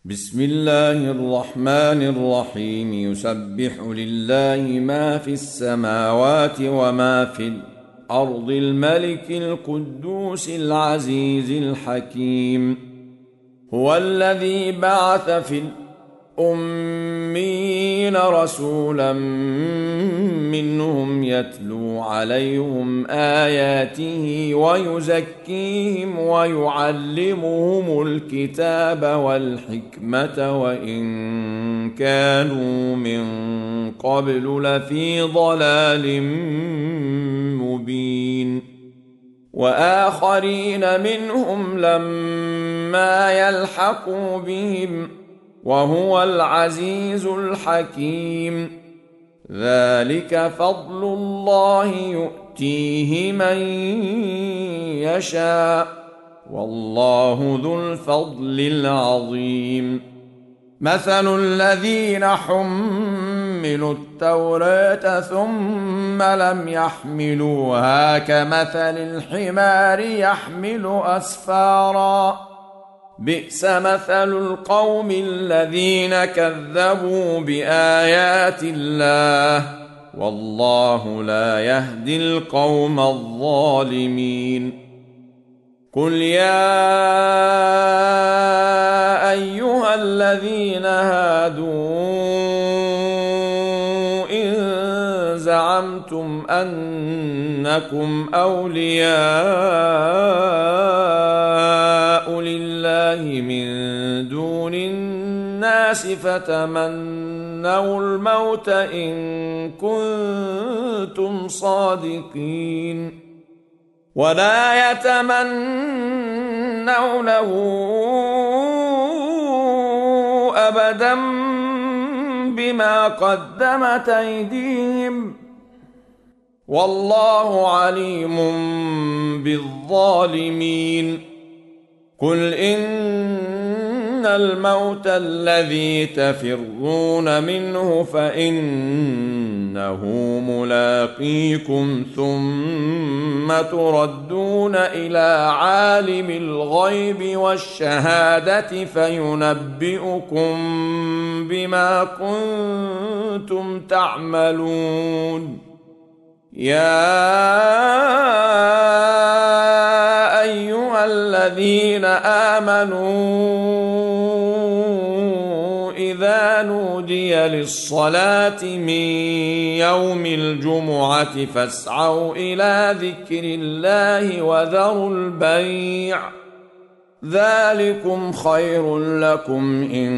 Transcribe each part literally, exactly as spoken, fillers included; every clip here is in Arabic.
بسم الله الرحمن الرحيم. يسبح لله ما في السماوات وما في الأرض الملك القدوس العزيز الحكيم. هو الذي بعث في الأمين رسولا منهم يتلو عليهم آياته ويزكيهم ويعلمهم الكتاب والحكمة وإن كانوا من قبل لفي ضلال مبين. وآخرين منهم لما يلحقوا بهم وهو العزيز الحكيم. ذلك فضل الله يؤتيه من يشاء والله ذو الفضل العظيم. مثل الذين حملوا التوراة ثم لم يحملوها كمثل الحمار يحمل أسفارا بئس مثل القوم الذين كذبوا بآيات الله والله لا يهدي القوم الظالمين. قل يا أيها الذين هادوا إن زعمتم أنكم أولياء لله من دون الناس فتمنوا الموت إن كنتم صادقين ولا يتمنونه أبدا بما قدمت أيديهم والله عليم بالظالمين. قل إن الموت الذي تفرون منه فإنه ملاقيكم ثم تردون إلى عالم الغيب والشهادة فينبئكم بما كنتم تعملون. يا أيها الذين آمنوا إذا نودي للصلاة من يوم الجمعة فاسعوا إلى ذكر الله وذروا البيع ذلكم خير لكم إن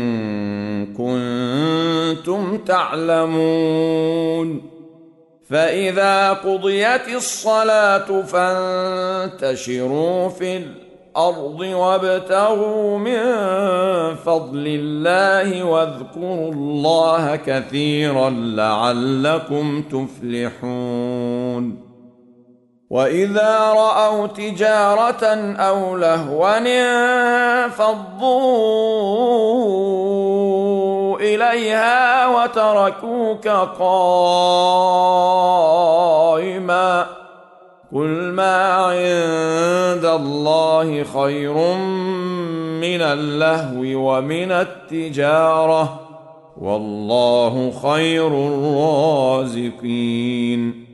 كنتم تعلمون. فإذا قضيت الصلاة فانتشروا في الأرض وابتغوا من فضل الله واذكروا الله كثيرا لعلكم تفلحون. وإذا رأوا تجارة أو لهوا انفضوا إليها وتركوك قائما قل ما عند الله خير من اللهو ومن التجارة والله خير الرازقين.